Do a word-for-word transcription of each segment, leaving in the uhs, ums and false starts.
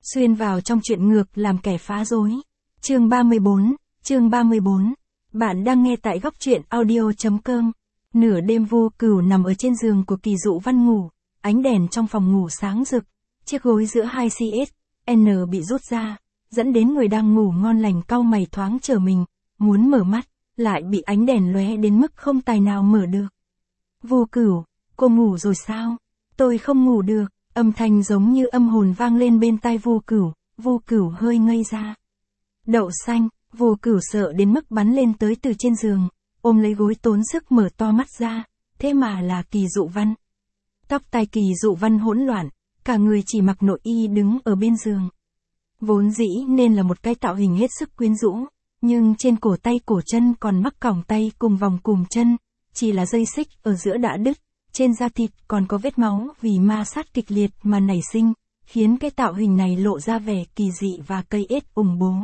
Xuyên vào trong chuyện ngược làm kẻ phá rối. Chương ba mươi bốn, chương ba mươi bốn. Bạn đang nghe tại góc truyện audio.com. Nửa đêm Vô Cửu nằm ở trên giường của Kỳ Dụ Văn ngủ, ánh đèn trong phòng ngủ sáng rực, chiếc gối giữa hai xê ét en bị rút ra, dẫn đến người đang ngủ ngon lành cau mày thoáng trở mình, muốn mở mắt, lại bị ánh đèn lóe đến mức không tài nào mở được. Vô Cửu, cô ngủ rồi sao? Tôi không ngủ được. Âm thanh giống như âm hồn vang lên bên tai Vô Cửu, Vô Cửu hơi ngây ra. Đậu xanh, Vô Cửu sợ đến mức bắn lên tới từ trên giường, ôm lấy gối tốn sức mở to mắt ra, thế mà là Kỳ Dụ Văn. Tóc tai Kỳ Dụ Văn hỗn loạn, cả người chỉ mặc nội y đứng ở bên giường. Vốn dĩ nên là một cái tạo hình hết sức quyến rũ, nhưng trên cổ tay cổ chân còn mắc còng tay cùng vòng cùm chân, chỉ là dây xích ở giữa đã đứt. Trên da thịt còn có vết máu vì ma sát kịch liệt mà nảy sinh, khiến cái tạo hình này lộ ra vẻ kỳ dị và cây ết ủng bố.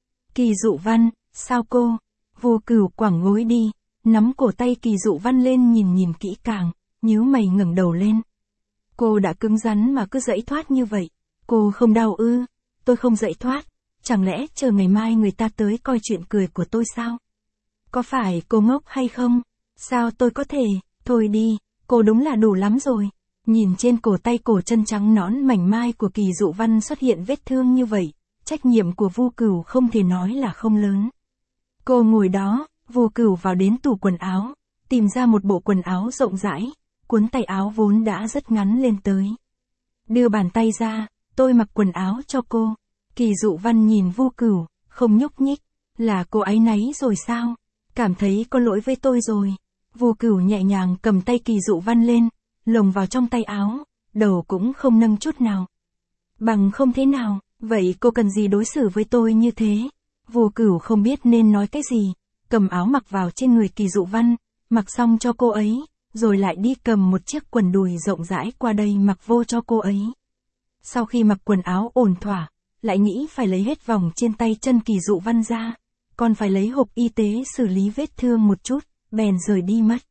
Kỳ Dụ Văn, sao cô? Vô Cửu quẳng gối đi, nắm cổ tay Kỳ Dụ Văn lên nhìn nhìn kỹ càng, nhíu mày ngẩng đầu lên. Cô đã cứng rắn mà cứ giãy thoát như vậy, cô không đau ư? Tôi không giãy thoát, chẳng lẽ chờ ngày mai người ta tới coi chuyện cười của tôi sao? Có phải cô ngốc hay không? Sao tôi có thể, thôi đi. Cô đúng là đủ lắm rồi. Nhìn trên cổ tay cổ chân trắng nõn mảnh mai của Kỳ Dụ Văn xuất hiện vết thương như vậy, trách nhiệm của Vô Cửu không thể nói là không lớn. Cô ngồi đó, Vô Cửu vào đến tủ quần áo, tìm ra một bộ quần áo rộng rãi, cuốn tay áo vốn đã rất ngắn lên tới. Đưa bàn tay ra, tôi mặc quần áo cho cô. Kỳ Dụ Văn nhìn Vô Cửu, không nhúc nhích, là cô áy náy rồi sao? Cảm thấy có lỗi với tôi rồi. Vô Cửu nhẹ nhàng cầm tay Kỳ Dụ Văn lên, lồng vào trong tay áo, đầu cũng không nâng chút nào. Bằng không thế nào, vậy cô cần gì đối xử với tôi như thế? Vô Cửu không biết nên nói cái gì, cầm áo mặc vào trên người Kỳ Dụ Văn, mặc xong cho cô ấy, rồi lại đi cầm một chiếc quần đùi rộng rãi qua đây mặc vô cho cô ấy. Sau khi mặc quần áo ổn thỏa, lại nghĩ phải lấy hết vòng trên tay chân Kỳ Dụ Văn ra, còn phải lấy hộp y tế xử lý vết thương một chút. Bèn rời đi mất.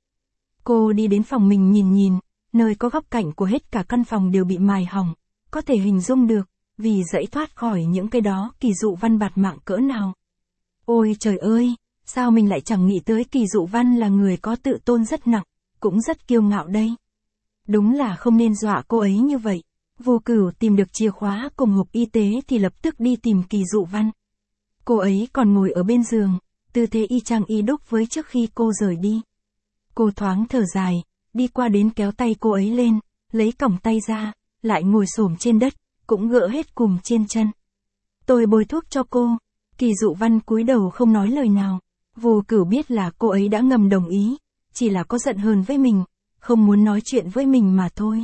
Cô đi đến phòng mình nhìn nhìn, nơi có góc cạnh của hết cả căn phòng đều bị mài hỏng, có thể hình dung được, vì giãy thoát khỏi những cái đó Kỳ Dụ Văn bạt mạng cỡ nào. Ôi trời ơi, sao mình lại chẳng nghĩ tới Kỳ Dụ Văn là người có tự tôn rất nặng, cũng rất kiêu ngạo đây. Đúng là không nên dọa cô ấy như vậy. Vô Cửu tìm được chìa khóa cùng hộp y tế thì lập tức đi tìm Kỳ Dụ Văn. Cô ấy còn ngồi ở bên giường, tư thế y chang y đúc với trước khi cô rời đi. Cô thoáng thở dài, đi qua đến kéo tay cô ấy lên, lấy còng tay ra, lại ngồi xổm trên đất, cũng gỡ hết cùm trên chân. Tôi bôi thuốc cho cô. Kỳ Dụ Văn cúi đầu không nói lời nào. Vô Cửu biết là cô ấy đã ngầm đồng ý, chỉ là có giận hờn với mình, không muốn nói chuyện với mình mà thôi.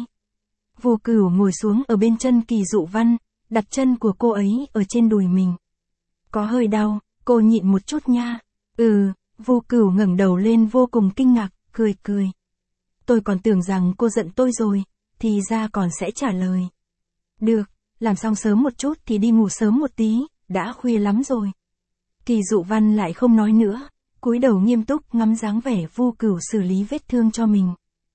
Vô Cửu ngồi xuống ở bên chân Kỳ Dụ Văn, đặt chân của cô ấy ở trên đùi mình. Có hơi đau. Cô nhịn một chút nha. Ừ, Vô Cửu ngẩng đầu lên vô cùng kinh ngạc, cười cười. Tôi còn tưởng rằng cô giận tôi rồi, thì ra còn sẽ trả lời. Được, làm xong sớm một chút thì đi ngủ sớm một tí, đã khuya lắm rồi. Kỳ Dụ Văn lại không nói nữa, cúi đầu nghiêm túc ngắm dáng vẻ Vô Cửu xử lý vết thương cho mình.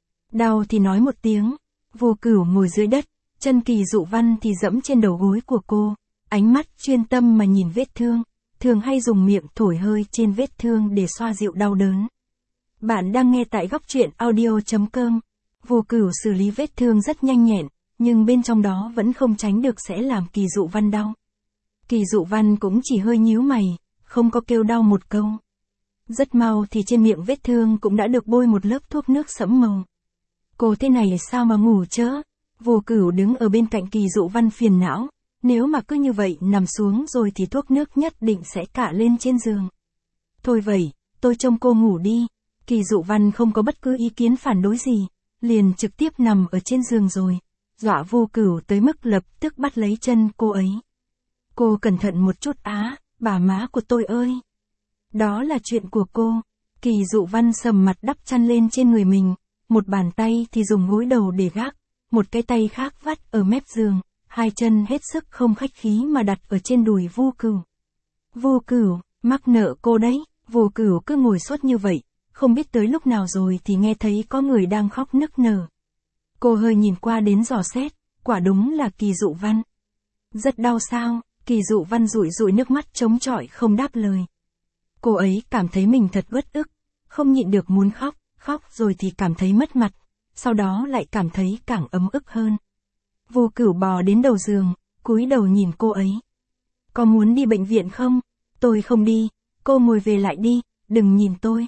Đau thì nói một tiếng. Vô Cửu ngồi dưới đất, chân Kỳ Dụ Văn thì dẫm trên đầu gối của cô, ánh mắt chuyên tâm mà nhìn vết thương. Thường hay dùng miệng thổi hơi trên vết thương để xoa dịu đau đớn. Bạn đang nghe tại góc truyện audio.com. Vô Cửu xử lý vết thương rất nhanh nhẹn, nhưng bên trong đó vẫn không tránh được sẽ làm Kỳ Dụ Văn đau. Kỳ Dụ Văn cũng chỉ hơi nhíu mày, không có kêu đau một câu. Rất mau thì trên miệng vết thương cũng đã được bôi một lớp thuốc nước sẫm màu. Cô thế này sao mà ngủ chớ? Vô Cửu đứng ở bên cạnh Kỳ Dụ Văn phiền não. Nếu mà cứ như vậy nằm xuống rồi thì thuốc nước nhất định sẽ cạ lên trên giường. Thôi vậy, tôi trông cô ngủ đi. Kỳ Dụ Văn không có bất cứ ý kiến phản đối gì, liền trực tiếp nằm ở trên giường rồi, dọa Vô Cửu tới mức lập tức bắt lấy chân cô ấy. Cô cẩn thận một chút á, bà má của tôi ơi. Đó là chuyện của cô. Kỳ Dụ Văn sầm mặt đắp chăn lên trên người mình, một bàn tay thì dùng gối đầu để gác, một cái tay khác vắt ở mép giường. Hai chân hết sức không khách khí mà đặt ở trên đùi Vô Cửu. Vô Cửu, mắc nợ cô đấy. Vô Cửu cứ ngồi suốt như vậy, không biết tới lúc nào rồi thì nghe thấy có người đang khóc nức nở. Cô hơi nhìn qua đến dò xét, quả đúng là Kỳ Dụ Văn. Rất đau sao? Kỳ Dụ Văn dụi dụi nước mắt chống chọi không đáp lời. Cô ấy cảm thấy mình thật uất ức, không nhịn được muốn khóc, khóc rồi thì cảm thấy mất mặt, sau đó lại cảm thấy càng ấm ức hơn. Vô Cửu bò đến đầu giường, cúi đầu nhìn cô ấy. Có muốn đi bệnh viện không? Tôi không đi, cô ngồi về lại đi, đừng nhìn tôi.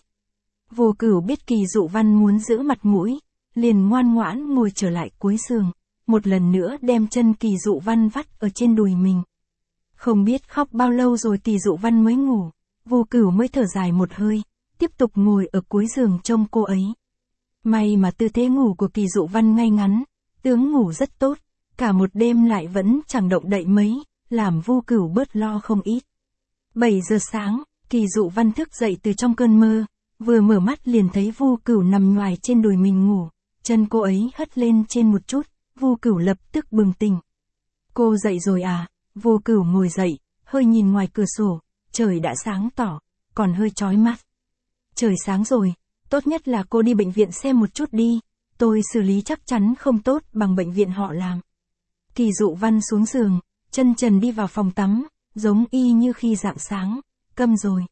Vô Cửu biết Kỳ Dụ Văn muốn giữ mặt mũi, liền ngoan ngoãn ngồi trở lại cuối giường, một lần nữa đem chân Kỳ Dụ Văn vắt ở trên đùi mình. Không biết khóc bao lâu rồi Kỳ Dụ Văn mới ngủ, Vô Cửu mới thở dài một hơi, tiếp tục ngồi ở cuối giường trông cô ấy. May mà tư thế ngủ của Kỳ Dụ Văn ngay ngắn, tướng ngủ rất tốt, cả một đêm lại vẫn chẳng động đậy mấy, làm Vô Cửu bớt lo không ít. bảy giờ sáng, Kỳ Dụ Văn thức dậy từ trong cơn mơ, vừa mở mắt liền thấy Vô Cửu nằm nhoài trên đùi mình ngủ, chân cô ấy hất lên trên một chút, Vô Cửu lập tức bừng tỉnh. Cô dậy rồi à? Vô Cửu ngồi dậy, hơi nhìn ngoài cửa sổ, trời đã sáng tỏ, còn hơi chói mắt. Trời sáng rồi, tốt nhất là cô đi bệnh viện xem một chút đi, tôi xử lý chắc chắn không tốt bằng bệnh viện họ làm. Kỳ Dụ Văn xuống giường, chân trần đi vào phòng tắm, giống y như khi rạng sáng, câm rồi.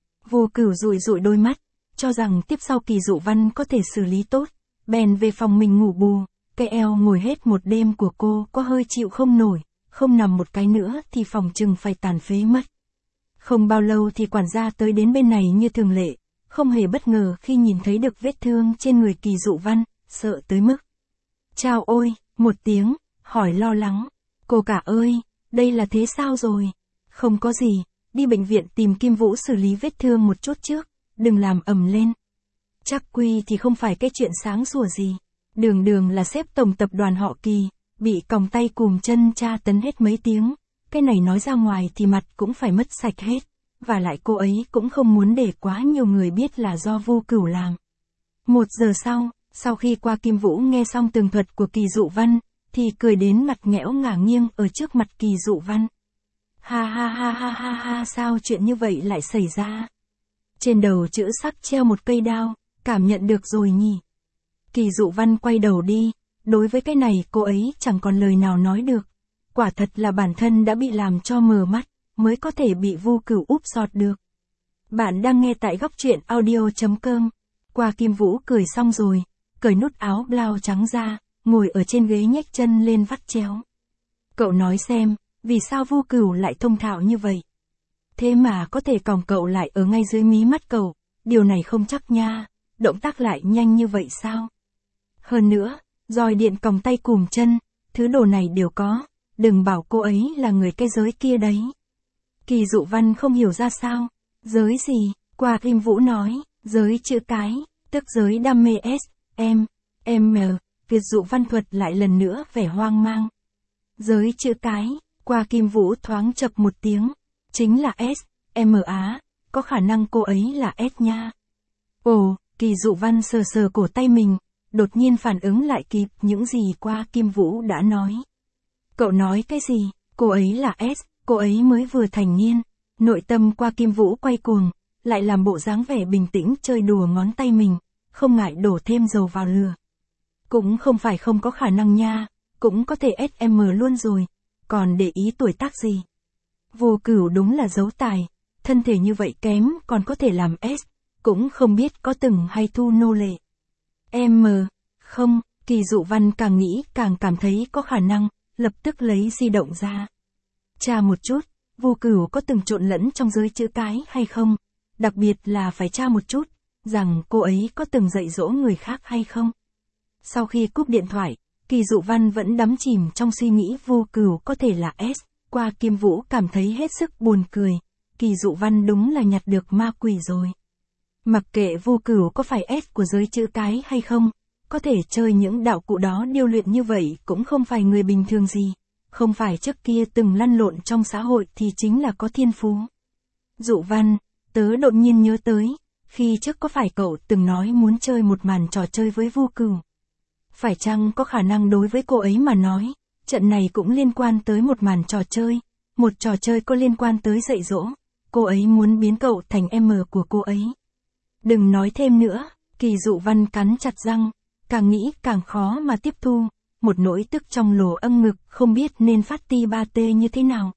Vô Cửu dụi dụi đôi mắt, cho rằng tiếp sau Kỳ Dụ Văn có thể xử lý tốt, bèn về phòng mình ngủ bù, cái eo ngồi hết một đêm của cô có hơi chịu không nổi, không nằm một cái nữa thì phòng chừng phải tàn phế mất. Không bao lâu thì quản gia tới đến bên này như thường lệ, không hề bất ngờ khi nhìn thấy được vết thương trên người Kỳ Dụ Văn, sợ tới mức. Chào ôi, một tiếng, hỏi lo lắng. Cô cả ơi, đây là thế sao rồi? Không có gì, đi bệnh viện tìm Kim Vũ xử lý vết thương một chút trước, đừng làm ầm lên. Chắc Quy thì không phải cái chuyện sáng sủa gì. Đường đường là sếp tổng tập đoàn họ Kỳ, bị còng tay cùm chân tra tấn hết mấy tiếng, cái này nói ra ngoài thì mặt cũng phải mất sạch hết, và lại cô ấy cũng không muốn để quá nhiều người biết là do Vô Cửu làm. Một giờ sau, sau khi qua Kim Vũ nghe xong tường thuật của Kỳ Dụ Văn, thì cười đến mặt nghẽo ngả nghiêng ở trước mặt Kỳ Dụ Văn. Ha ha ha ha ha ha, sao chuyện như vậy lại xảy ra? Trên đầu chữ sắc treo một cây đao, cảm nhận được rồi nhỉ? Kỳ Dụ Văn quay đầu đi, đối với cái này cô ấy chẳng còn lời nào nói được. Quả thật là bản thân đã bị làm cho mờ mắt, mới có thể bị Vô Cửu úp sọt được. Bạn đang nghe tại góc truyện audio chấm com. Qua Kim Vũ cười xong rồi, cởi nút áo blau trắng ra, ngồi ở trên ghế nhếch chân lên vắt chéo. Cậu nói xem, vì sao Vô Cửu lại thông thạo như vậy? Thế mà có thể còng cậu lại ở ngay dưới mí mắt cậu, điều này không chắc nha, động tác lại nhanh như vậy sao? Hơn nữa, roi điện còng tay cùm chân, thứ đồ này đều có, đừng bảo cô ấy là người cái giới kia đấy. Kỳ Dụ Văn không hiểu ra sao, giới gì? Qua Kim Vũ nói, giới chữ cái, tức giới đam mê S, M, M, Việt Dụ Văn thuật lại lần nữa vẻ hoang mang. Giới chữ cái, Qua Kim Vũ thoáng chập một tiếng, chính là S, M á, có khả năng cô ấy là S nha. Ồ, Kỳ Dụ Văn sờ sờ cổ tay mình, đột nhiên phản ứng lại kịp những gì Qua Kim Vũ đã nói. Cậu nói cái gì? Cô ấy là S, cô ấy mới vừa thành niên. Nội tâm Qua Kim Vũ quay cuồng, lại làm bộ dáng vẻ bình tĩnh chơi đùa ngón tay mình, không ngại đổ thêm dầu vào lửa. Cũng không phải không có khả năng nha, cũng có thể S M luôn rồi, còn để ý tuổi tác gì. Vô Cửu đúng là dấu tài, thân thể như vậy kém còn có thể làm S, cũng không biết có từng hay thu nô lệ. M, không, Kỳ Dụ Văn càng nghĩ càng cảm thấy có khả năng, lập tức lấy di động ra. Tra một chút, Vô Cửu có từng trộn lẫn trong giới chữ cái hay không, đặc biệt là phải tra một chút, rằng cô ấy có từng dạy dỗ người khác hay không. Sau khi cúp điện thoại, Kỳ Dụ Văn vẫn đắm chìm trong suy nghĩ Vô Cửu có thể là S, Qua Kim Vũ cảm thấy hết sức buồn cười, Kỳ Dụ Văn đúng là nhặt được ma quỷ rồi. Mặc kệ Vô Cửu có phải S của giới chữ cái hay không, có thể chơi những đạo cụ đó điêu luyện như vậy cũng không phải người bình thường gì, không phải trước kia từng lăn lộn trong xã hội thì chính là có thiên phú. Dụ Văn, tớ đột nhiên nhớ tới, khi trước có phải cậu từng nói muốn chơi một màn trò chơi với Vô Cửu? Phải chăng có khả năng đối với cô ấy mà nói, trận này cũng liên quan tới một màn trò chơi, một trò chơi có liên quan tới dạy dỗ, cô ấy muốn biến cậu thành M của cô ấy. Đừng nói thêm nữa, Kỳ Dụ Văn cắn chặt răng, càng nghĩ càng khó mà tiếp thu, một nỗi tức trong lồ âm ngực không biết nên phát ti ba tê như thế nào.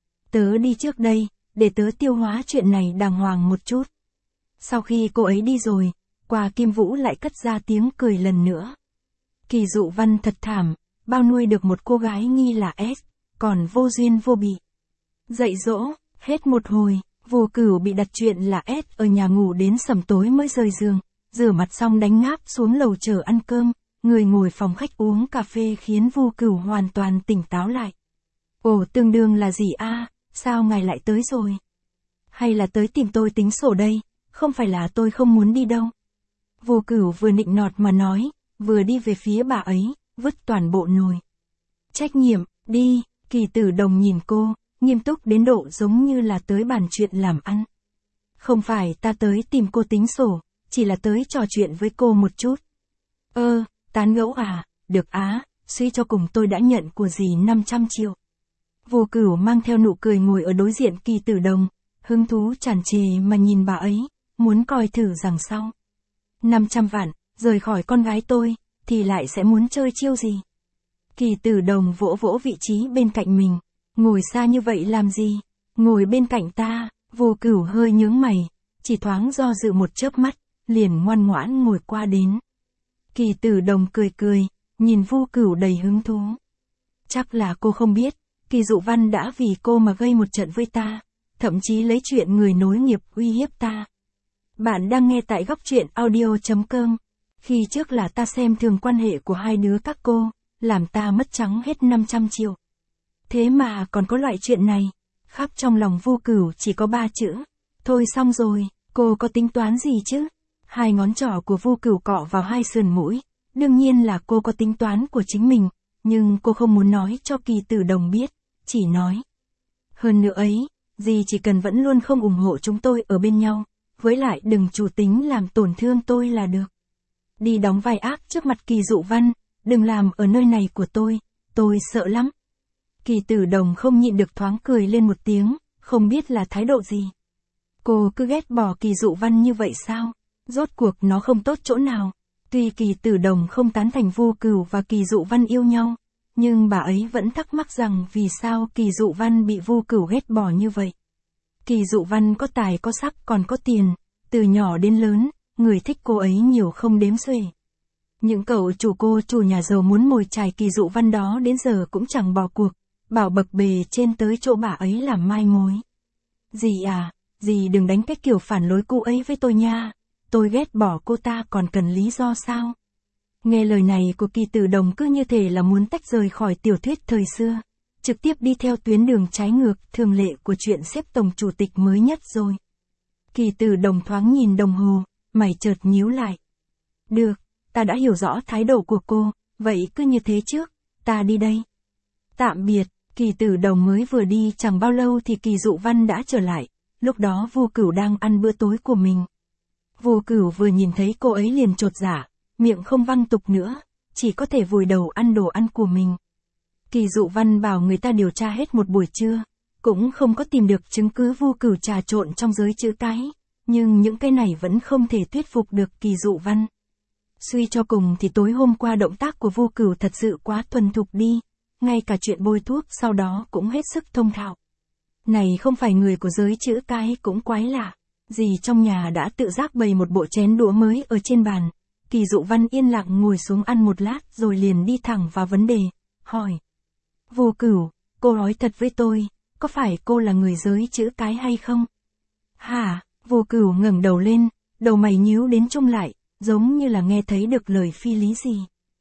Tớ đi trước đây, để tớ tiêu hóa chuyện này đàng hoàng một chút. Sau khi cô ấy đi rồi, Qua Kim Vũ lại cất ra tiếng cười lần nữa. Kỳ Dụ Văn thật thảm, bao nuôi được một cô gái nghi là S, còn vô duyên vô bị. Dạy dỗ, hết một hồi, Vô Cửu bị đặt chuyện là S ở nhà ngủ đến sẩm tối mới rời giường, rửa mặt xong đánh ngáp xuống lầu chờ ăn cơm, người ngồi phòng khách uống cà phê khiến Vô Cửu hoàn toàn tỉnh táo lại. Ồ, tương đương là gì a? Sao ngài lại tới rồi? Hay là tới tìm tôi tính sổ đây, không phải là tôi không muốn đi đâu. Vô Cửu vừa nịnh nọt mà nói, vừa đi về phía bà ấy, vứt toàn bộ nồi trách nhiệm, đi. Kỳ Tử Đồng nhìn cô, nghiêm túc đến độ giống như là tới bàn chuyện làm ăn. Không phải ta tới tìm cô tính sổ, chỉ là tới trò chuyện với cô một chút. Ơ, tán gẫu à, được á, suy cho cùng tôi đã nhận của dì năm trăm triệu. Vô Cửu mang theo nụ cười ngồi ở đối diện Kỳ Tử Đồng, hứng thú tràn trề mà nhìn bà ấy, muốn coi thử rằng sau năm trăm vạn, rời khỏi con gái tôi, thì lại sẽ muốn chơi chiêu gì. Kỳ Tử Đồng vỗ vỗ vị trí bên cạnh mình, ngồi xa như vậy làm gì, ngồi bên cạnh ta. Vô Cửu hơi nhướng mày, chỉ thoáng do dự một chớp mắt, liền ngoan ngoãn ngồi qua đến. Kỳ Tử Đồng cười cười, nhìn Vô Cửu đầy hứng thú. Chắc là cô không biết, Kỳ Dụ Văn đã vì cô mà gây một trận với ta, thậm chí lấy chuyện người nối nghiệp uy hiếp ta. Bạn đang nghe tại góc truyện audio chấm com. Khi trước là ta xem thường quan hệ của hai đứa các cô, làm ta mất trắng hết năm trăm triệu. Thế mà còn có loại chuyện này. Khắp trong lòng Vô Cửu chỉ có ba chữ. Thôi xong rồi, cô có tính toán gì chứ? Hai ngón trỏ của Vô Cửu cọ vào hai sườn mũi. Đương nhiên là cô có tính toán của chính mình, nhưng cô không muốn nói cho Kỳ Tử Đồng biết, chỉ nói. Hơn nữa ấy, dì chỉ cần vẫn luôn không ủng hộ chúng tôi ở bên nhau, với lại đừng chủ tính làm tổn thương tôi là được. Đi đóng vai ác trước mặt Kỳ Dụ Văn, đừng làm ở nơi này của tôi, tôi sợ lắm. Kỳ Tử Đồng không nhịn được thoáng cười lên một tiếng, không biết là thái độ gì. Cô cứ ghét bỏ Kỳ Dụ Văn như vậy sao? Rốt cuộc nó không tốt chỗ nào. Tuy Kỳ Tử Đồng không tán thành Vô Cửu và Kỳ Dụ Văn yêu nhau, nhưng bà ấy vẫn thắc mắc rằng vì sao Kỳ Dụ Văn bị Vô Cửu ghét bỏ như vậy. Kỳ Dụ Văn có tài có sắc còn có tiền, từ nhỏ đến lớn, người thích cô ấy nhiều không đếm xuể. Những cậu chủ cô chủ nhà giàu muốn mồi chài Kỳ Dụ Văn đó đến giờ cũng chẳng bỏ cuộc, bảo bậc bề trên tới chỗ bà ấy làm mai mối. Dì à, dì đừng đánh cái kiểu phản lối cô ấy với tôi nha, tôi ghét bỏ cô ta còn cần lý do sao? Nghe lời này của Kỳ Tử Đồng cứ như thể là muốn tách rời khỏi tiểu thuyết thời xưa, trực tiếp đi theo tuyến đường trái ngược thường lệ của chuyện xếp tổng chủ tịch mới nhất rồi. Kỳ Tử Đồng thoáng nhìn đồng hồ, mày chợt nhíu lại. Được, ta đã hiểu rõ thái độ của cô, vậy cứ như thế trước, ta đi đây. Tạm biệt. Kỳ Tử Đồng mới vừa đi chẳng bao lâu thì Kỳ Dụ Văn đã trở lại, lúc đó Vô Cửu đang ăn bữa tối của mình. Vô Cửu vừa nhìn thấy cô ấy liền chột dạ, miệng không văng tục nữa, chỉ có thể vùi đầu ăn đồ ăn của mình. Kỳ Dụ Văn bảo người ta điều tra hết một buổi trưa, cũng không có tìm được chứng cứ Vô Cửu trà trộn trong giới chữ cái, nhưng những cái này vẫn không thể thuyết phục được Kỳ Dụ Văn. Suy cho cùng thì tối hôm qua động tác của Vô Cửu thật sự quá thuần thục đi. Ngay cả chuyện bôi thuốc sau đó cũng hết sức thông thạo. Này không phải người của giới chữ cái cũng quái lạ. Dì trong nhà đã tự giác bày một bộ chén đũa mới ở trên bàn. Kỳ Dụ Văn yên lặng ngồi xuống ăn một lát rồi liền đi thẳng vào vấn đề, hỏi. Vô Cửu, cô nói thật với tôi, có phải cô là người giới chữ cái hay không? Hả? Vô Cửu ngẩng đầu lên, đầu mày nhíu đến chung lại, giống như là nghe thấy được lời phi lý gì.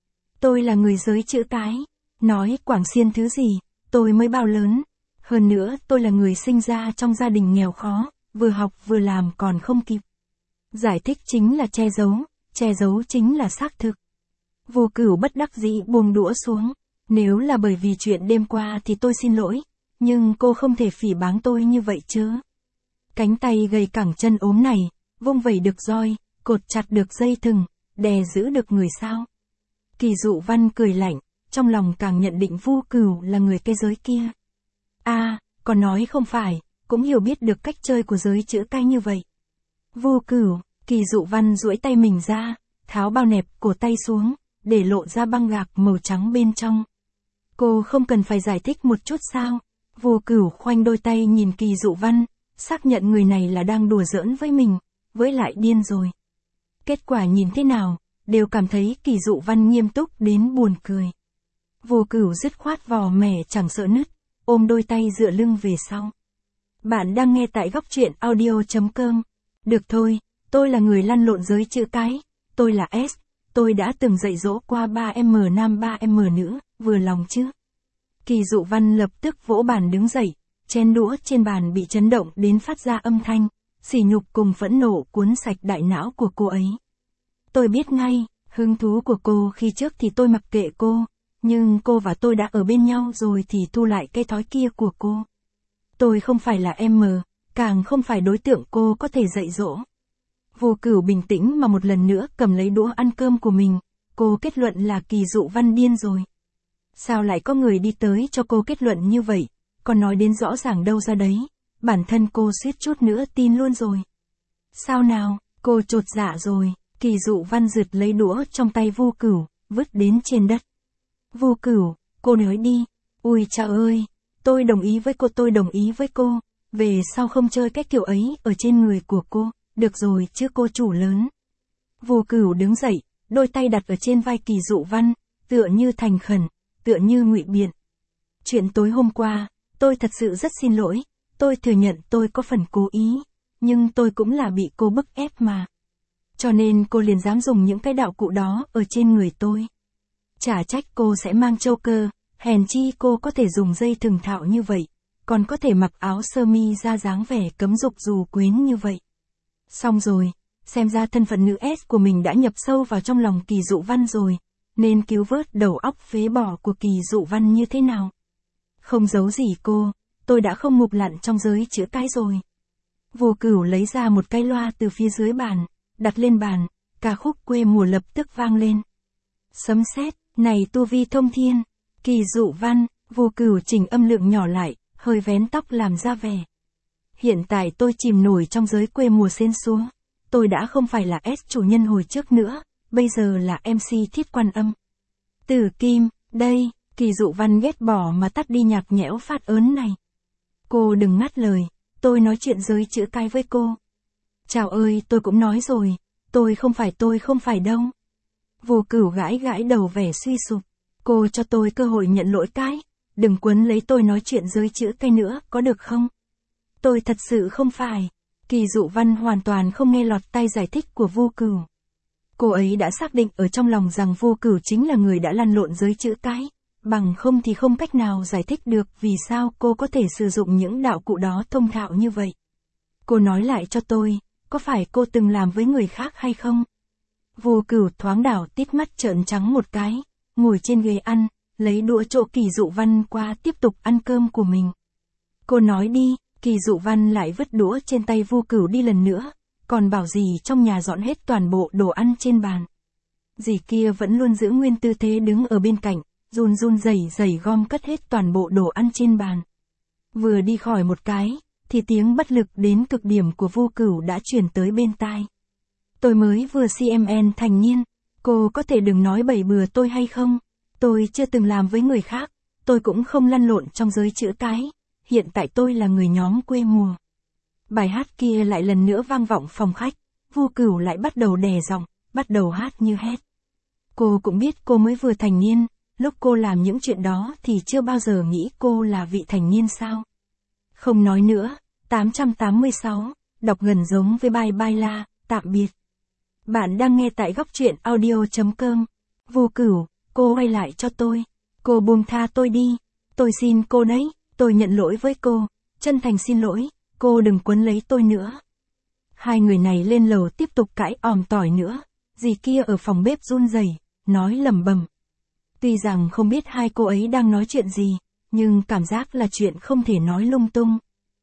Tôi là người giới chữ cái. Nói Quảng Xiên thứ gì, tôi mới bao lớn. Hơn nữa tôi là người sinh ra trong gia đình nghèo khó, vừa học vừa làm còn không kịp. Giải thích chính là che giấu, che giấu chính là xác thực. Vô Cửu bất đắc dĩ buông đũa xuống. Nếu là bởi vì chuyện đêm qua thì tôi xin lỗi, nhưng cô không thể phỉ báng tôi như vậy chứ. Cánh tay gầy cẳng chân ốm này, vung vẩy được roi, cột chặt được dây thừng, đè giữ được người sao. Kỳ Dụ Văn cười lạnh. Trong lòng càng nhận định Vô Cửu là người cái giới kia. A, à, còn nói không phải, cũng hiểu biết được cách chơi của giới chữ cái như vậy. Vô Cửu, Kỳ Dụ Văn duỗi tay mình ra, tháo bao nẹp cổ tay xuống, để lộ ra băng gạc màu trắng bên trong. Cô không cần phải giải thích một chút sao? Vô Cửu khoanh đôi tay nhìn Kỳ Dụ Văn, xác nhận người này là đang đùa giỡn với mình, với lại điên rồi. Kết quả nhìn thế nào, đều cảm thấy Kỳ Dụ Văn nghiêm túc đến buồn cười. Vô Cửu dứt khoát vò mẻ chẳng sợ nứt, ôm đôi tay dựa lưng về sau. Bạn đang nghe tại góc truyện audio chấm com. Được thôi, tôi là người lăn lộn giới chữ cái, tôi là S, tôi đã từng dạy dỗ qua ba em nam ba em nữ, vừa lòng chứ? Kỳ Dụ Văn lập tức vỗ bàn đứng dậy, chén đũa trên bàn bị chấn động đến phát ra âm thanh, sỉ nhục cùng phẫn nộ cuốn sạch đại não của cô ấy. Tôi biết ngay, hứng thú của cô khi trước thì tôi mặc kệ cô, nhưng cô và tôi đã ở bên nhau rồi thì thu lại cái thói kia của cô. Tôi không phải là em, càng không phải đối tượng cô có thể dạy dỗ. Vô Cửu bình tĩnh mà một lần nữa cầm lấy đũa ăn cơm của mình, cô kết luận là Kỳ Dụ Văn điên rồi. Sao lại có người đi tới cho cô kết luận như vậy, còn nói đến rõ ràng đâu ra đấy, bản thân cô suýt chút nữa tin luôn rồi. Sao nào, cô chột dạ rồi, Kỳ Dụ Văn giật lấy đũa trong tay Vô Cửu, vứt đến trên đất. Vô Cửu, cô nói đi, ui trời ơi, tôi đồng ý với cô tôi đồng ý với cô, về sau không chơi cái kiểu ấy ở trên người của cô, được rồi chứ cô chủ lớn. Vô Cửu đứng dậy, đôi tay đặt ở trên vai Kỳ Dụ Văn, tựa như thành khẩn, tựa như ngụy biện. Chuyện tối hôm qua, tôi thật sự rất xin lỗi, tôi thừa nhận tôi có phần cố ý, nhưng tôi cũng là bị cô bức ép mà. Cho nên cô liền dám dùng những cái đạo cụ đó ở trên người tôi. Chả trách cô sẽ mang châu cơ, hèn chi cô có thể dùng dây thừng thạo như vậy, còn có thể mặc áo sơ mi ra dáng vẻ cấm dục dù quyến như vậy. Xong rồi, xem ra thân phận nữ S của mình đã nhập sâu vào trong lòng Kỳ Dụ Văn rồi, nên cứu vớt đầu óc phế bỏ của Kỳ Dụ Văn như thế nào. Không giấu gì cô, tôi đã không mục lặn trong giới chữ cái rồi. Vô Cửu lấy ra một cái loa từ phía dưới bàn, đặt lên bàn, ca khúc quê mùa lập tức vang lên. Sấm sét, này tu vi thông thiên, Kỳ Dụ Văn, Vô Cửu chỉnh âm lượng nhỏ lại, hơi vén tóc làm ra vẻ. Hiện tại tôi chìm nổi trong giới quê mùa xến xúa, tôi đã không phải là S chủ nhân hồi trước nữa, bây giờ là em xê Thiết Quan Âm. Tử Kim, đây, Kỳ Dụ Văn ghét bỏ mà tắt đi nhạc nhẽo phát ớn này. Cô đừng ngắt lời, tôi nói chuyện giới chữ cái với cô. Chào ơi, tôi cũng nói rồi, tôi không phải tôi không phải đâu. Vô Cửu gãi gãi đầu vẻ suy sụp, cô cho tôi cơ hội nhận lỗi cái, đừng quấn lấy tôi nói chuyện giới chữ cái nữa, có được không? Tôi thật sự không phải. Kỳ Dụ Văn hoàn toàn không nghe lọt tai giải thích của Vô Cửu. Cô ấy đã xác định ở trong lòng rằng Vô Cửu chính là người đã lăn lộn giới chữ cái, bằng không thì không cách nào giải thích được vì sao cô có thể sử dụng những đạo cụ đó thông thạo như vậy. Cô nói lại cho tôi, có phải cô từng làm với người khác hay không? Vô Cửu thoáng đảo tít mắt trợn trắng một cái, ngồi trên ghế ăn, lấy đũa chỗ Kỳ Dụ Văn qua tiếp tục ăn cơm của mình. Cô nói đi, Kỳ Dụ Văn lại vứt đũa trên tay Vô Cửu đi lần nữa, còn bảo dì trong nhà dọn hết toàn bộ đồ ăn trên bàn. Dì kia vẫn luôn giữ nguyên tư thế đứng ở bên cạnh, run run rẩy rẩy gom cất hết toàn bộ đồ ăn trên bàn. Vừa đi khỏi một cái, thì tiếng bất lực đến cực điểm của Vô Cửu đã truyền tới bên tai. Tôi mới vừa xê em en thành niên, cô có thể đừng nói bậy bừa tôi hay không? Tôi chưa từng làm với người khác, tôi cũng không lăn lộn trong giới chữ cái, hiện tại tôi là người nhóm quê mùa. Bài hát kia lại lần nữa vang vọng phòng khách, Vô Cửu lại bắt đầu đè giọng, bắt đầu hát như hét. Cô cũng biết cô mới vừa thành niên, lúc cô làm những chuyện đó thì chưa bao giờ nghĩ cô là vị thành niên sao. Không nói nữa, tám trăm tám mươi sáu, đọc gần giống với Bye Bye La, tạm biệt. Bạn đang nghe tại góc truyện audio chấm com. Vô Cửu, cô quay lại cho tôi. Cô buông tha tôi đi. Tôi xin cô đấy, tôi nhận lỗi với cô. Chân thành xin lỗi, cô đừng quấn lấy tôi nữa. Hai người này lên lầu tiếp tục cãi òm tỏi nữa. Dì kia ở phòng bếp run rẩy, nói lẩm bẩm. Tuy rằng không biết hai cô ấy đang nói chuyện gì, nhưng cảm giác là chuyện không thể nói lung tung.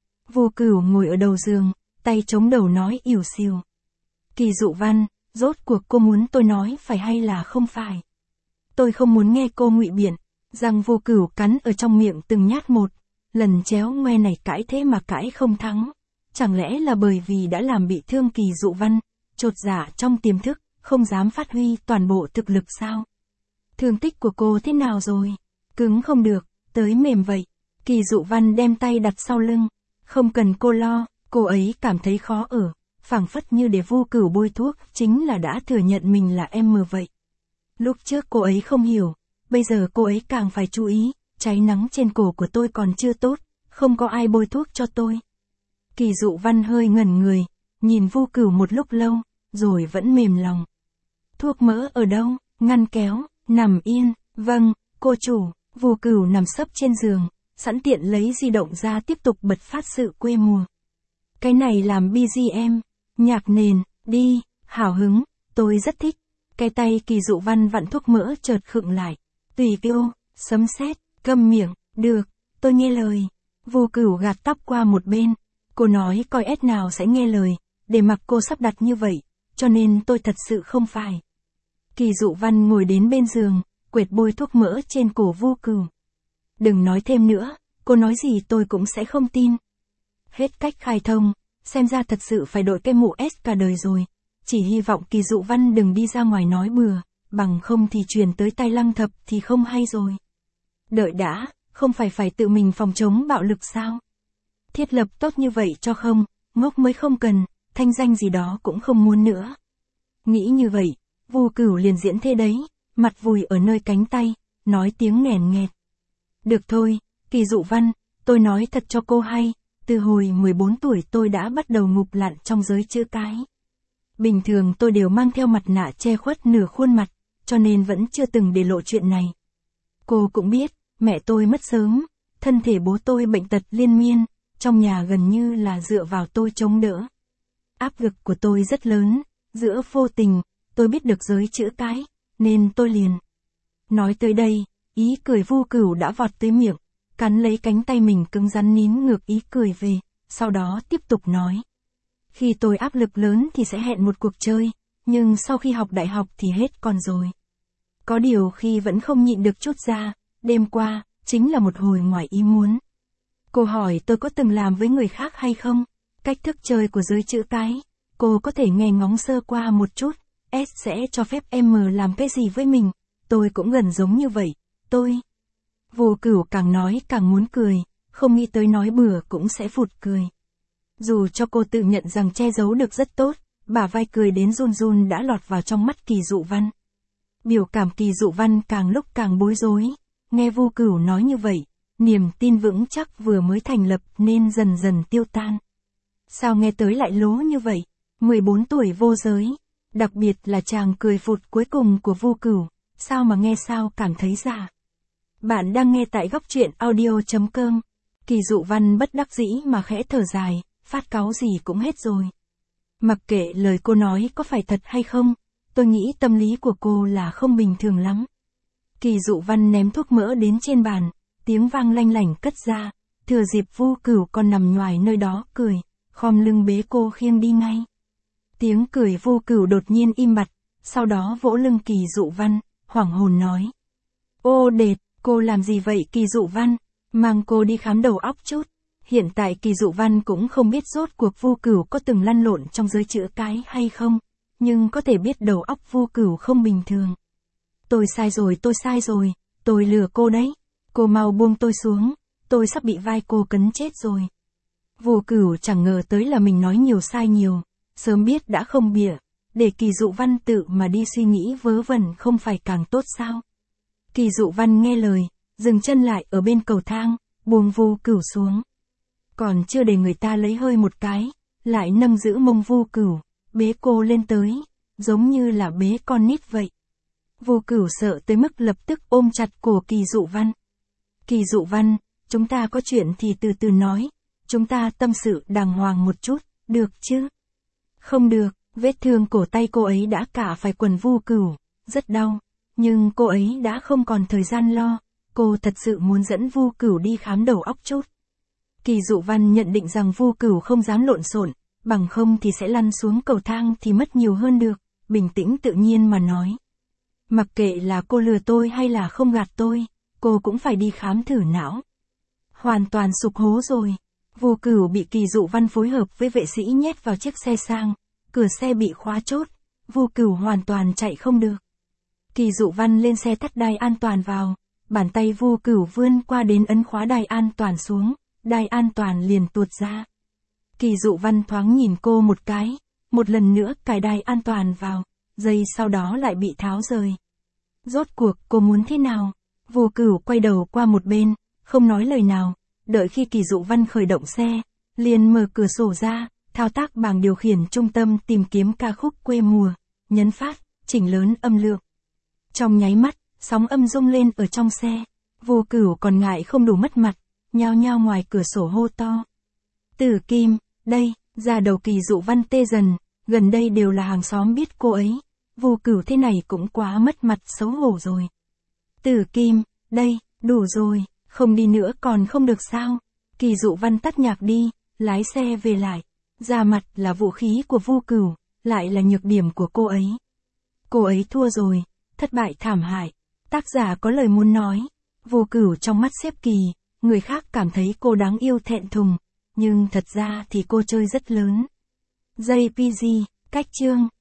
Vô Cửu ngồi ở đầu giường, tay chống đầu nói ỉu xìu. Kỳ Dụ Văn, rốt cuộc cô muốn tôi nói phải hay là không phải? Tôi không muốn nghe cô ngụy biện, răng Vô Cửu cắn ở trong miệng từng nhát một, lần chéo ngoe này cãi thế mà cãi không thắng. Chẳng lẽ là bởi vì đã làm bị thương Kỳ Dụ Văn, chột dạ trong tiềm thức, không dám phát huy toàn bộ thực lực sao? Thương tích của cô thế nào rồi? Cứng không được, tới mềm vậy. Kỳ Dụ Văn đem tay đặt sau lưng. Không cần cô lo, cô ấy cảm thấy khó ở. Phảng phất như để Vu Cửu bôi thuốc, chính là đã thừa nhận mình là em mờ vậy. Lúc trước cô ấy không hiểu, bây giờ cô ấy càng phải chú ý, cháy nắng trên cổ của tôi còn chưa tốt, không có ai bôi thuốc cho tôi. Kỳ Dụ Văn hơi ngẩn người, nhìn Vu Cửu một lúc lâu, rồi vẫn mềm lòng. Thuốc mỡ ở đâu? Ngăn kéo, nằm yên, vâng, cô chủ. Vu Cửu nằm sấp trên giường, sẵn tiện lấy di động ra tiếp tục bật phát sự quê mùa. Cái này làm bê giê em, nhạc nền, đi, hào hứng, tôi rất thích. Cái tay Kỳ Dụ Văn vặn thuốc mỡ chợt khựng lại. Tùy kêu, sấm sét, câm miệng, được, tôi nghe lời. Vu Cửu gạt tóc qua một bên. Cô nói coi ét nào sẽ nghe lời, để mặc cô sắp đặt như vậy, cho nên tôi thật sự không phải. Kỳ Dụ Văn ngồi đến bên giường, quệt bôi thuốc mỡ trên cổ Vu Cửu. Đừng nói thêm nữa, cô nói gì tôi cũng sẽ không tin. Hết cách khai thông, xem ra thật sự phải đội cái mũ S cả đời rồi. Chỉ hy vọng Kỳ Dụ Văn đừng đi ra ngoài nói bừa, bằng không thì truyền tới tai Lăng Thập thì không hay rồi. Đợi đã, không phải phải tự mình phòng chống bạo lực sao? Thiết lập tốt như vậy cho không, ngốc mới không cần, thanh danh gì đó cũng không muốn nữa. Nghĩ như vậy, Vu Cửu liền diễn thế đấy, mặt vùi ở nơi cánh tay, nói tiếng nghèn nghẹt. Được thôi, Kỳ Dụ Văn, tôi nói thật cho cô hay, từ hồi mười bốn tuổi tôi đã bắt đầu ngụp lặn trong giới chữ cái. Bình thường tôi đều mang theo mặt nạ che khuất nửa khuôn mặt, cho nên vẫn chưa từng để lộ chuyện này. Cô cũng biết, mẹ tôi mất sớm, thân thể bố tôi bệnh tật liên miên, trong nhà gần như là dựa vào tôi chống đỡ. Áp lực của tôi rất lớn, giữa vô tình, tôi biết được giới chữ cái, nên tôi liền. Nói tới đây, ý cười Vu Cửu đã vọt tới miệng, cắn lấy cánh tay mình cứng rắn nín ngược ý cười về, sau đó tiếp tục nói. Khi tôi áp lực lớn thì sẽ hẹn một cuộc chơi, nhưng sau khi học đại học thì hết còn rồi. Có điều khi vẫn không nhịn được chút ra, đêm qua, chính là một hồi ngoài ý muốn. Cô hỏi tôi có từng làm với người khác hay không? Cách thức chơi của giới chữ cái, cô có thể nghe ngóng sơ qua một chút, S sẽ cho phép M làm cái gì với mình, tôi cũng gần giống như vậy, tôi. Vu Cửu càng nói càng muốn cười, không nghĩ tới nói bừa cũng sẽ phụt cười. Dù cho cô tự nhận rằng che giấu được rất tốt, bả vai cười đến run run đã lọt vào trong mắt Kỳ Dụ Văn. Biểu cảm Kỳ Dụ Văn càng lúc càng bối rối, nghe Vu Cửu nói như vậy, niềm tin vững chắc vừa mới thành lập nên dần dần tiêu tan. Sao nghe tới lại lố như vậy? mười bốn tuổi vô giới, đặc biệt là chàng cười phụt cuối cùng của Vu Cửu, sao mà nghe sao cảm thấy già. Bạn đang nghe tại góc truyện audio chấm com. Kỳ Dụ Văn bất đắc dĩ mà khẽ thở dài, phát cáu gì cũng hết rồi. Mặc kệ lời cô nói có phải thật hay không, tôi nghĩ tâm lý của cô là không bình thường lắm. Kỳ Dụ Văn ném thuốc mỡ đến trên bàn, tiếng vang lanh lảnh cất ra, thừa dịp Vu Cửu còn nằm nhoài nơi đó cười, khom lưng bế cô khiêng đi ngay. Tiếng cười Vu Cửu đột nhiên im bặt, sau đó vỗ lưng Kỳ Dụ Văn, hoảng hồn nói. Ô đệt, cô làm gì vậy Kỳ Dụ Văn, mang cô đi khám đầu óc chút. Hiện tại Kỳ Dụ Văn cũng không biết rốt cuộc Vu Cửu có từng lăn lộn trong giới chữ cái hay không, nhưng có thể biết đầu óc Vu Cửu không bình thường. Tôi sai rồi tôi sai rồi, tôi lừa cô đấy, cô mau buông tôi xuống, tôi sắp bị vai cô cấn chết rồi. Vu Cửu chẳng ngờ tới là mình nói nhiều sai nhiều, sớm biết đã không bịa, để Kỳ Dụ Văn tự mà đi suy nghĩ vớ vẩn không phải càng tốt sao. Kỳ Dụ Văn nghe lời, dừng chân lại ở bên cầu thang, buông Vu Cửu xuống. Còn chưa để người ta lấy hơi một cái, lại nâng giữ mông Vu Cửu, bế cô lên tới, giống như là bế con nít vậy. Vu Cửu sợ tới mức lập tức ôm chặt cổ Kỳ Dụ Văn. Kỳ Dụ Văn, chúng ta có chuyện thì từ từ nói, chúng ta tâm sự đàng hoàng một chút, được chứ? Không được, vết thương cổ tay cô ấy đã cả phải quần Vu Cửu, rất đau, nhưng cô ấy đã không còn thời gian lo, cô thật sự muốn dẫn Vu Cửu đi khám đầu óc chút. Kỳ Dụ Văn nhận định rằng Vu Cửu không dám lộn xộn, bằng không thì sẽ lăn xuống cầu thang thì mất nhiều hơn được, bình tĩnh tự nhiên mà nói. Mặc kệ là cô lừa tôi hay là không gạt tôi, cô cũng phải đi khám thử não. Hoàn toàn sụp hố rồi. Vu Cửu bị Kỳ Dụ Văn phối hợp với vệ sĩ nhét vào chiếc xe sang, cửa xe bị khóa chốt, Vu Cửu hoàn toàn chạy không được. Kỳ Dụ Văn lên xe tắt đai an toàn vào, bàn tay Vu Cửu vươn qua đến ấn khóa đai an toàn xuống, đai an toàn liền tuột ra. Kỳ Dụ Văn thoáng nhìn cô một cái, một lần nữa cài đai an toàn vào, giây sau đó lại bị tháo rời. Rốt cuộc cô muốn thế nào? Vu Cửu quay đầu qua một bên, không nói lời nào, đợi khi Kỳ Dụ Văn khởi động xe, liền mở cửa sổ ra, thao tác bảng điều khiển trung tâm tìm kiếm ca khúc quê mùa, nhấn phát, chỉnh lớn âm lượng. Trong nháy mắt, sóng âm rung lên ở trong xe, Vu Cửu còn ngại không đủ mất mặt, nhao nhao ngoài cửa sổ hô to. Tử Kim, đây, ra đầu Kỳ Dụ Văn tê dần, gần đây đều là hàng xóm biết cô ấy, Vu Cửu thế này cũng quá mất mặt xấu hổ rồi. Tử Kim, đây, đủ rồi, không đi nữa còn không được sao? Kỳ Dụ Văn tắt nhạc đi, lái xe về lại. Da mặt là vũ khí của Vu Cửu, lại là nhược điểm của cô ấy. Cô ấy thua rồi, thất bại thảm hại. Tác giả có lời muốn nói. Vu Cửu trong mắt xếp Kỳ, người khác cảm thấy cô đáng yêu thẹn thùng, nhưng thật ra thì cô chơi rất lớn. gi pê giê, cách chương.